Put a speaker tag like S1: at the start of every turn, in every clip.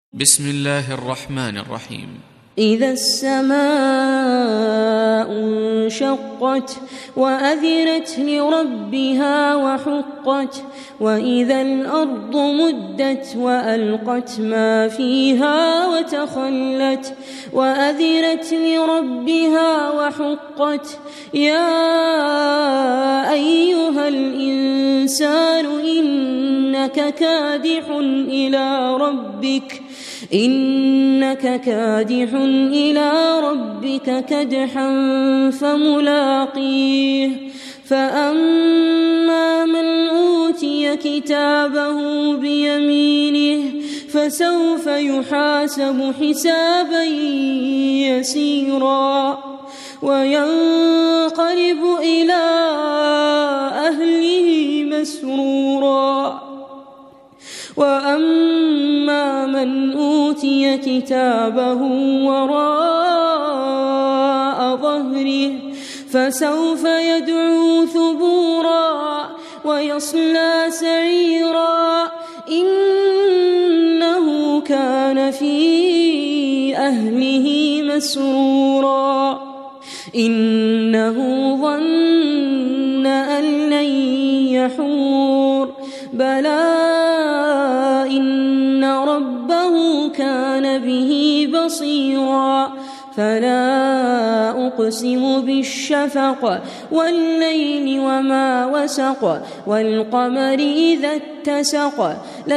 S1: بسم الله الرحمن الرحيم.
S2: إذا السماء انشقت وأذنت لربها وحقت وإذا الأرض مدت وألقت ما فيها وتخلت وأذنت لربها وحقت يا أيها الإنسان إنك كادح إلى ربك كدحا فملاقيه فأما من أوتي كتابه بيمينه فسوف يحاسب حسابا يسيرا وينقلب إلى أهله مسرورا وأما من أوتي كتابه وراء ظهره فسوف يدعو ثبورا ويصلى سعيرا إنه كان في أهله مسرورا إنه ظن أن لن يحور بلى إن ربه كان به بصيرا فلا أقسم بالشفق والليل وما وسق والقمر إذا اتسق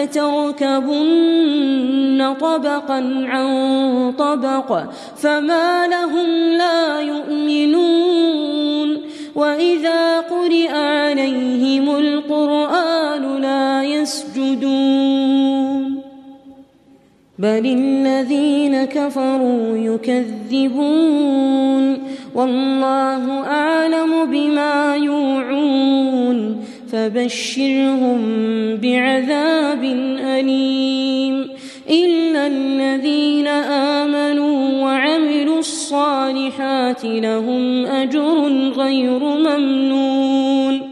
S2: لتركبن طبقا عن طبق فما لهم لا يؤمنون وإذا قرئ عليهم القرآن لا يسجدون بل الذين كفروا يكذبون والله أعلم بما يوعون فبشرهم بعذاب أليم إلا الذين آمنوا وعملوا الصالحات لهم أجر غير ممنون